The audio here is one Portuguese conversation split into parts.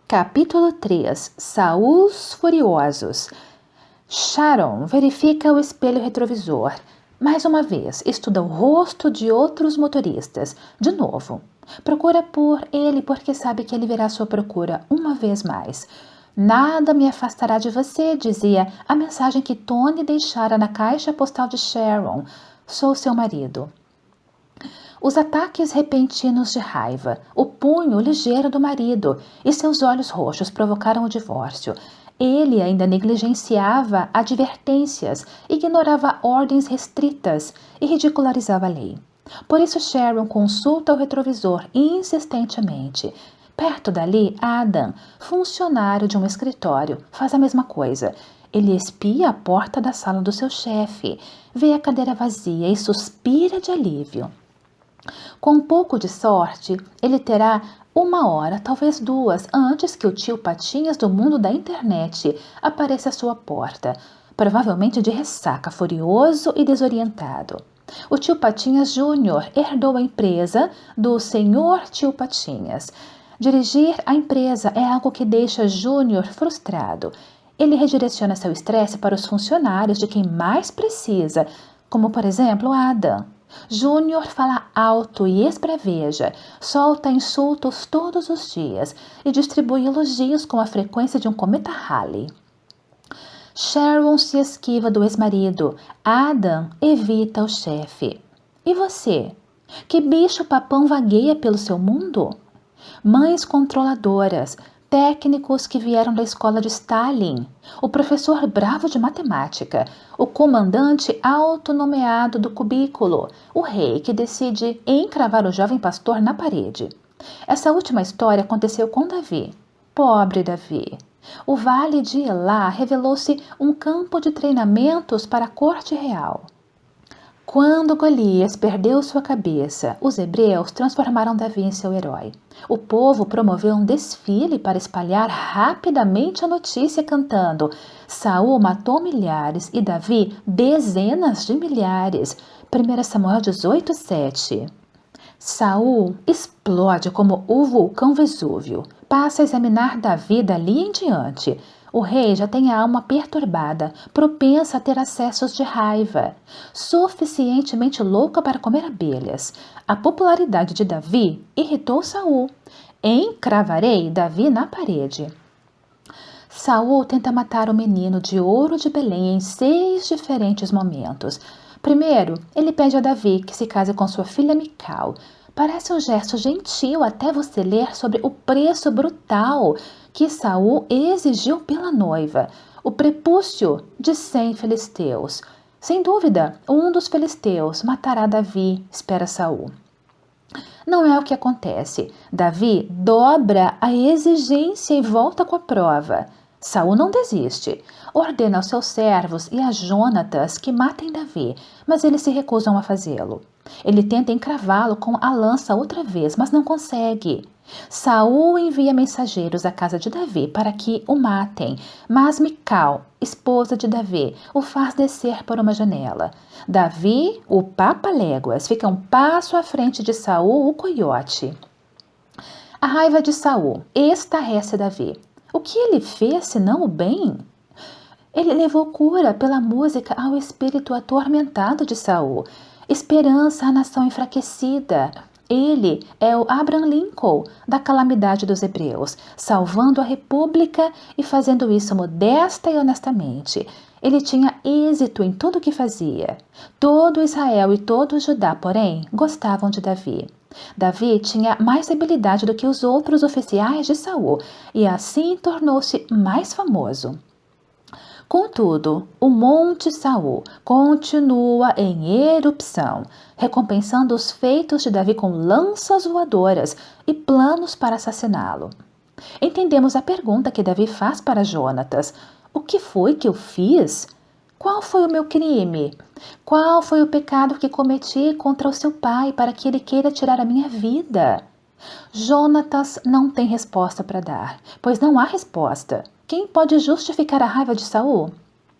Capítulo 3. Saúls Furiosos. Sharon verifica o espelho retrovisor. Mais uma vez, estuda o rosto de outros motoristas. De novo. Procura por ele porque sabe que ele verá sua procura uma vez mais. Nada me afastará de você, dizia a mensagem que Tony deixara na caixa postal de Sharon. Sou seu marido. Os ataques repentinos de raiva, o punho ligeiro do marido e seus olhos roxos provocaram o divórcio. Ele ainda negligenciava advertências, ignorava ordens restritas e ridicularizava a lei. Por isso Sharon consulta o retrovisor insistentemente. Perto dali, Adam, funcionário de um escritório, faz a mesma coisa. Ele espia a porta da sala do seu chefe, vê a cadeira vazia e suspira de alívio. Com um pouco de sorte, ele terá 1 hora, talvez 2, antes que o tio Patinhas do mundo da internet apareça à sua porta, provavelmente de ressaca, furioso e desorientado. O tio Patinhas Júnior herdou a empresa do senhor tio Patinhas. Dirigir a empresa é algo que deixa Júnior frustrado. Ele redireciona seu estresse para os funcionários de quem mais precisa, como por exemplo Adam. Júnior fala alto e esbraveja, solta insultos todos os dias e distribui elogios com a frequência de um cometa Halley. Sharon se esquiva do ex-marido. Adam evita o chefe. E você? Que bicho papão vagueia pelo seu mundo? Mães controladoras, técnicos que vieram da escola de Stalin, o professor bravo de matemática, o comandante autonomeado do cubículo, o rei que decide encravar o jovem pastor na parede. Essa última história aconteceu com Davi. Pobre Davi. O Vale de Elá revelou-se um campo de treinamentos para a corte real. Quando Golias perdeu sua cabeça, os hebreus transformaram Davi em seu herói. O povo promoveu um desfile para espalhar rapidamente a notícia cantando: Saul matou milhares e Davi dezenas de milhares. 1 Samuel 18:7. Saul explode como o vulcão Vesúvio. Passa a examinar Davi dali em diante. O rei já tem a alma perturbada, propensa a ter acessos de raiva, suficientemente louca para comer abelhas. A popularidade de Davi irritou Saul. Encravarei Davi na parede. Saul tenta matar o menino de ouro de Belém em 6 diferentes momentos. Primeiro, ele pede a Davi que se case com sua filha Mical. Parece um gesto gentil até você ler sobre o preço brutal que Saul exigiu pela noiva, o prepúcio de 100 filisteus. Sem dúvida, um dos filisteus matará Davi, espera Saul. Não é o que acontece. Davi dobra a exigência e volta com a prova. Saul não desiste. Ordena aos seus servos e a Jonatas que matem Davi, mas eles se recusam a fazê-lo. Ele tenta encravá-lo com a lança outra vez, mas não consegue. Saul envia mensageiros à casa de Davi para que o matem, mas Mical, esposa de Davi, o faz descer por uma janela. Davi, o papa-léguas, fica um passo à frente de Saul, o coiote. A raiva de Saul estarrece Davi. O que ele fez senão o bem? Ele levou cura pela música ao espírito atormentado de Saul, esperança à nação enfraquecida. Ele é o Abraham Lincoln da calamidade dos hebreus, salvando a república e fazendo isso modesta e honestamente. Ele tinha êxito em tudo o que fazia. Todo Israel e todo Judá, porém, gostavam de Davi. Davi tinha mais habilidade do que os outros oficiais de Saul e assim tornou-se mais famoso. Contudo, o Monte Saul continua em erupção, recompensando os feitos de Davi com lanças voadoras e planos para assassiná-lo. Entendemos a pergunta que Davi faz para Jonatas: o que foi que eu fiz? Qual foi o meu crime? Qual foi o pecado que cometi contra o seu pai para que ele queira tirar a minha vida? Jonatas não tem resposta para dar, pois não há resposta. Quem pode justificar a raiva de Saul?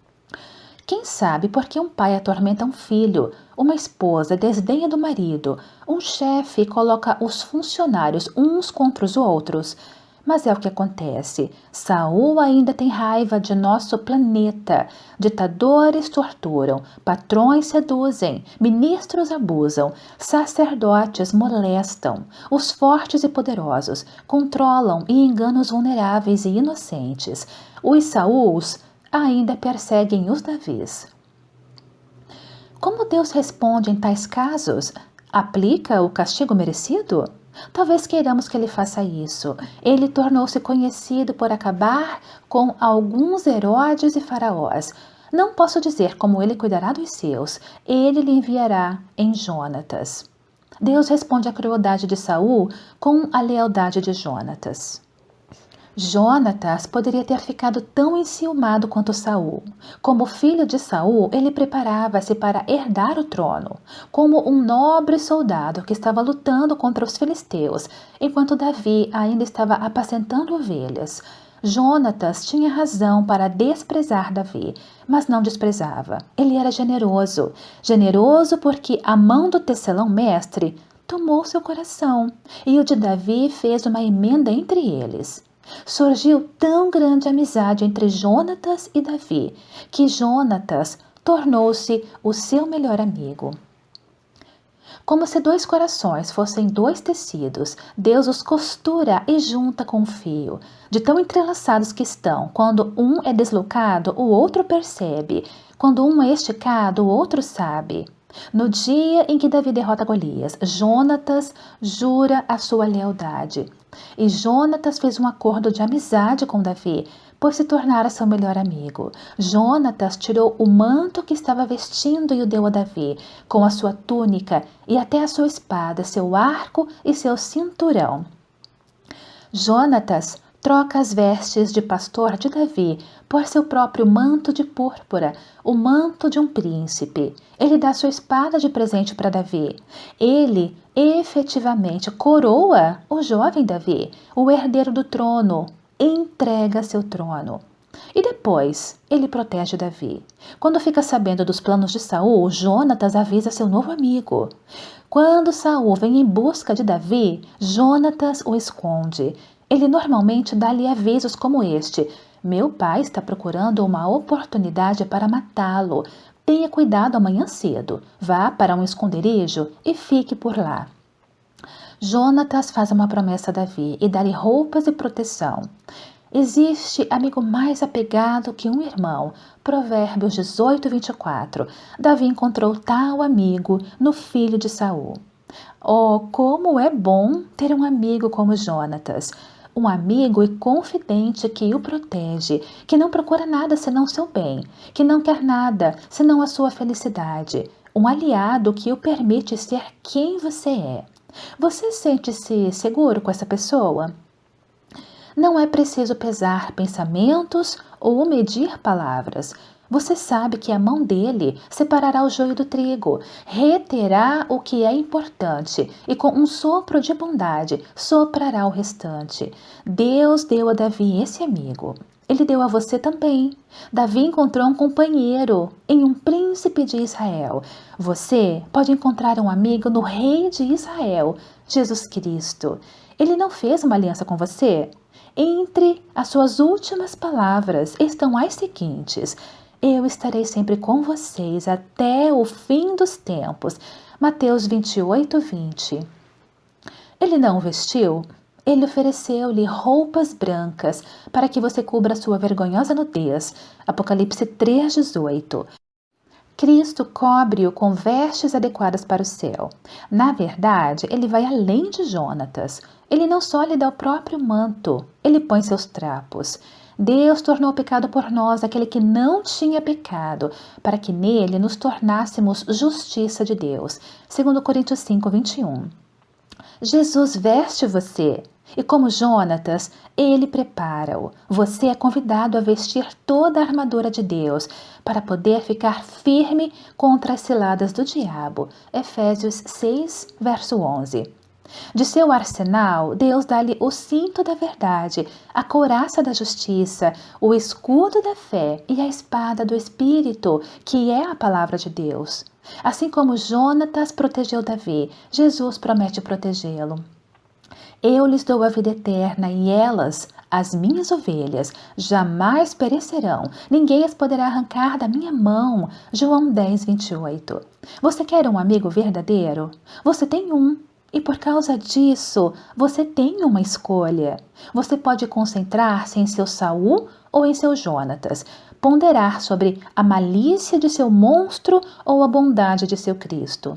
Quem sabe por que um pai atormenta um filho, uma esposa desdenha do marido, um chefe coloca os funcionários uns contra os outros? Mas é o que acontece. Saul ainda tem raiva de nosso planeta. Ditadores torturam, patrões seduzem, ministros abusam, sacerdotes molestam. Os fortes e poderosos controlam e enganam os vulneráveis e inocentes. Os Sauls ainda perseguem os Davis. Como Deus responde em tais casos? Aplica o castigo merecido? Talvez queiramos que ele faça isso. Ele tornou-se conhecido por acabar com alguns Herodes e faraós. Não posso dizer como ele cuidará dos seus. Ele lhe enviará em Jonatas. Deus responde à crueldade de Saul com a lealdade de Jonatas. Jonatas poderia ter ficado tão enciumado quanto Saul. Como filho de Saul, ele preparava-se para herdar o trono, como um nobre soldado que estava lutando contra os filisteus, enquanto Davi ainda estava apacentando ovelhas. Jonatas tinha razão para desprezar Davi, mas não desprezava. Ele era generoso. Generoso porque a mão do tecelão-mestre tomou seu coração, e o de Davi fez uma emenda entre eles. Surgiu tão grande amizade entre Jonatas e Davi, que Jonatas tornou-se o seu melhor amigo. Como se dois corações fossem dois tecidos, Deus os costura e junta com um fio. De tão entrelaçados que estão, quando um é deslocado, o outro percebe. Quando um é esticado, o outro sabe. No dia em que Davi derrota Golias, Jonatas jura a sua lealdade. E Jonatas fez um acordo de amizade com Davi, pois se tornara seu melhor amigo. Jonatas tirou o manto que estava vestindo e o deu a Davi, com a sua túnica e até a sua espada, seu arco e seu cinturão. Jonatas troca as vestes de pastor de Davi por seu próprio manto de púrpura, o manto de um príncipe. Ele dá sua espada de presente para Davi. Ele efetivamente coroa o jovem Davi, o herdeiro do trono, entrega seu trono. E depois, ele protege Davi. Quando fica sabendo dos planos de Saul, Jonatas avisa seu novo amigo. Quando Saul vem em busca de Davi, Jonatas o esconde. Ele normalmente dá-lhe avisos como este: meu pai está procurando uma oportunidade para matá-lo. Tenha cuidado amanhã cedo. Vá para um esconderijo e fique por lá. Jonatas faz uma promessa a Davi e dá-lhe roupas e proteção. Existe amigo mais apegado que um irmão. Provérbios 18, 24. Davi encontrou tal amigo no filho de Saul. Oh, como é bom ter um amigo como Jonatas! Um amigo e confidente que o protege, que não procura nada senão seu bem, que não quer nada senão a sua felicidade. Um aliado que o permite ser quem você é. Você sente-se seguro com essa pessoa? Não é preciso pesar pensamentos ou medir palavras. Você sabe que a mão dele separará o joio do trigo, reterá o que é importante e com um sopro de bondade soprará o restante. Deus deu a Davi esse amigo. Ele deu a você também. Davi encontrou um companheiro em um príncipe de Israel. Você pode encontrar um amigo no rei de Israel, Jesus Cristo. Ele não fez uma aliança com você? Entre as suas últimas palavras estão as seguintes: eu estarei sempre com vocês até o fim dos tempos. Mateus 28, 20. Ele não o vestiu? Ele ofereceu-lhe roupas brancas para que você cubra sua vergonhosa nudez. Apocalipse 3, 18. Cristo cobre-o com vestes adequadas para o céu. Na verdade, ele vai além de Jonatas. Ele não só lhe dá o próprio manto, ele põe seus trapos. Deus tornou pecado por nós aquele que não tinha pecado, para que nele nos tornássemos justiça de Deus. 2 Coríntios 5, 21. Jesus veste você, e como Jonatas, ele prepara-o. Você é convidado a vestir toda a armadura de Deus, para poder ficar firme contra as ciladas do diabo. Efésios 6, verso 11. De seu arsenal, Deus dá-lhe o cinto da verdade, a couraça da justiça, o escudo da fé e a espada do Espírito, que é a palavra de Deus. Assim como Jonatas protegeu Davi, Jesus promete protegê-lo. Eu lhes dou a vida eterna e elas, as minhas ovelhas, jamais perecerão. Ninguém as poderá arrancar da minha mão. João 10, 28. Você quer um amigo verdadeiro? Você tem um. E por causa disso, você tem uma escolha. Você pode concentrar-se em seu Saul ou em seu Jonatas, ponderar sobre a malícia de seu monstro ou a bondade de seu Cristo.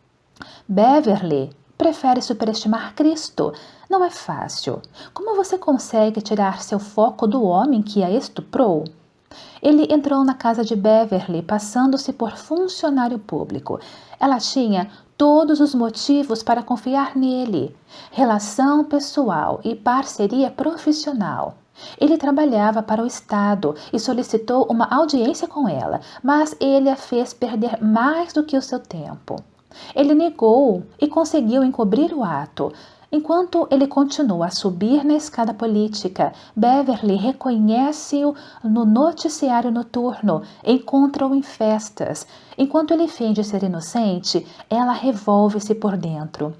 Beverly prefere superestimar Cristo. Não é fácil. Como você consegue tirar seu foco do homem que a estuprou? Ele entrou na casa de Beverly passando-se por funcionário público. Ela tinha todos os motivos para confiar nele. Relação pessoal e parceria profissional. Ele trabalhava para o Estado e solicitou uma audiência com ela, mas ele a fez perder mais do que o seu tempo. Ele negou e conseguiu encobrir o ato. Enquanto ele continua a subir na escada política, Beverly reconhece-o no noticiário noturno, encontra-o em festas. Enquanto ele finge ser inocente, ela revolve-se por dentro.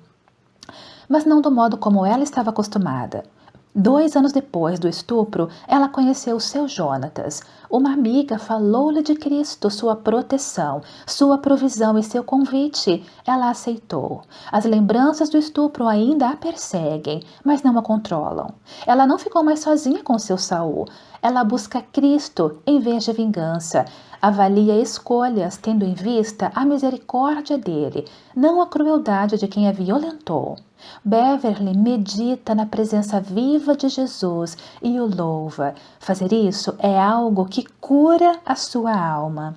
Mas não do modo como ela estava acostumada. 2 anos depois do estupro, ela conheceu seu Jonatas. Uma amiga falou-lhe de Cristo, sua proteção, sua provisão e seu convite. Ela aceitou. As lembranças do estupro ainda a perseguem, mas não a controlam. Ela não ficou mais sozinha com seu Saul. Ela busca Cristo em vez de vingança. Avalia escolhas, tendo em vista a misericórdia dele, não a crueldade de quem a violentou. Beverly medita na presença viva de Jesus e o louva. Fazer isso é algo que cura a sua alma.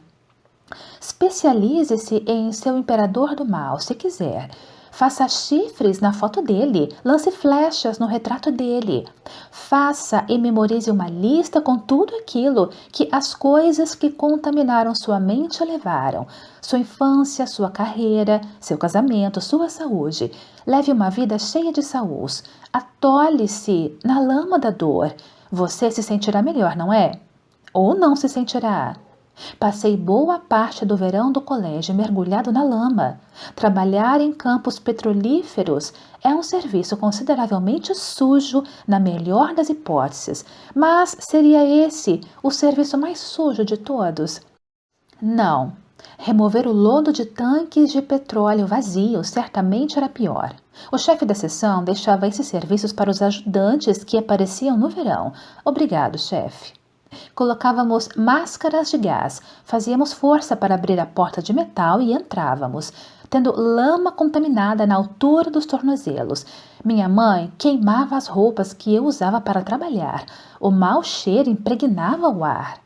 Especialize-se em seu imperador do mal, se quiser. Faça chifres na foto dele, lance flechas no retrato dele. Faça e memorize uma lista com tudo aquilo que as coisas que contaminaram sua mente levaram. Sua infância, sua carreira, seu casamento, sua saúde. Leve uma vida cheia de Sauls. Atole-se na lama da dor. Você se sentirá melhor, não é? Ou não se sentirá? Passei boa parte do verão do colégio mergulhado na lama. Trabalhar em campos petrolíferos é um serviço consideravelmente sujo, na melhor das hipóteses, mas seria esse o serviço mais sujo de todos? Não. Remover o lodo de tanques de petróleo vazios certamente era pior. O chefe da seção deixava esses serviços para os ajudantes que apareciam no verão. Obrigado, chefe. Colocávamos máscaras de gás, fazíamos força para abrir a porta de metal e entrávamos, tendo lama contaminada na altura dos tornozelos. Minha mãe queimava as roupas que eu usava para trabalhar. O mau cheiro impregnava o ar.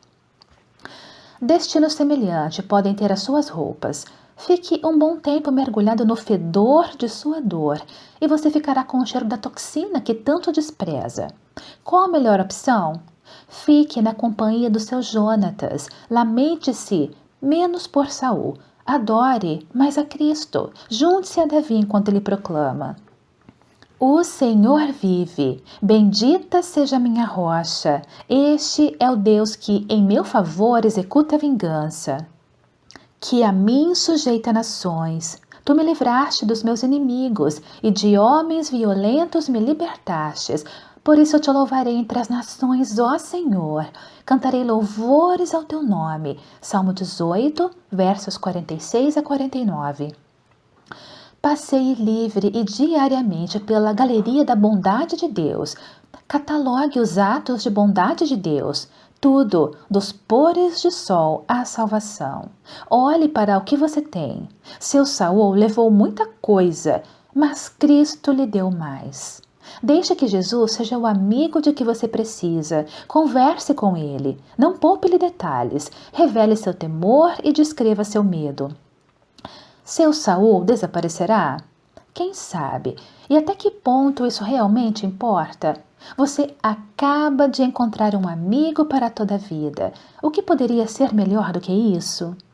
Destino semelhante podem ter as suas roupas. Fique um bom tempo mergulhado no fedor de sua dor e você ficará com o cheiro da toxina que tanto despreza. Qual a melhor opção? Fique na companhia do seu Jonatas. Lamente-se menos por Saul. Adore mais a Cristo. Junte-se a Davi enquanto ele proclama: O Senhor vive, bendita seja minha rocha. Este é o Deus que em meu favor executa a vingança. Que a mim sujeita nações. Tu me livraste dos meus inimigos e de homens violentos me libertastes. Por isso eu te louvarei entre as nações, ó Senhor. Cantarei louvores ao teu nome. Salmo 18, versos 46 a 49. Passeie livre e diariamente pela galeria da bondade de Deus. Catalogue os atos de bondade de Deus. Tudo, dos pores de sol à salvação. Olhe para o que você tem. Seu Saul levou muita coisa, mas Cristo lhe deu mais. Deixe que Jesus seja o amigo de que você precisa. Converse com ele. Não poupe-lhe detalhes. Revele seu temor e descreva seu medo. Seu Saul desaparecerá? Quem sabe? E até que ponto isso realmente importa? Você acaba de encontrar um amigo para toda a vida. O que poderia ser melhor do que isso?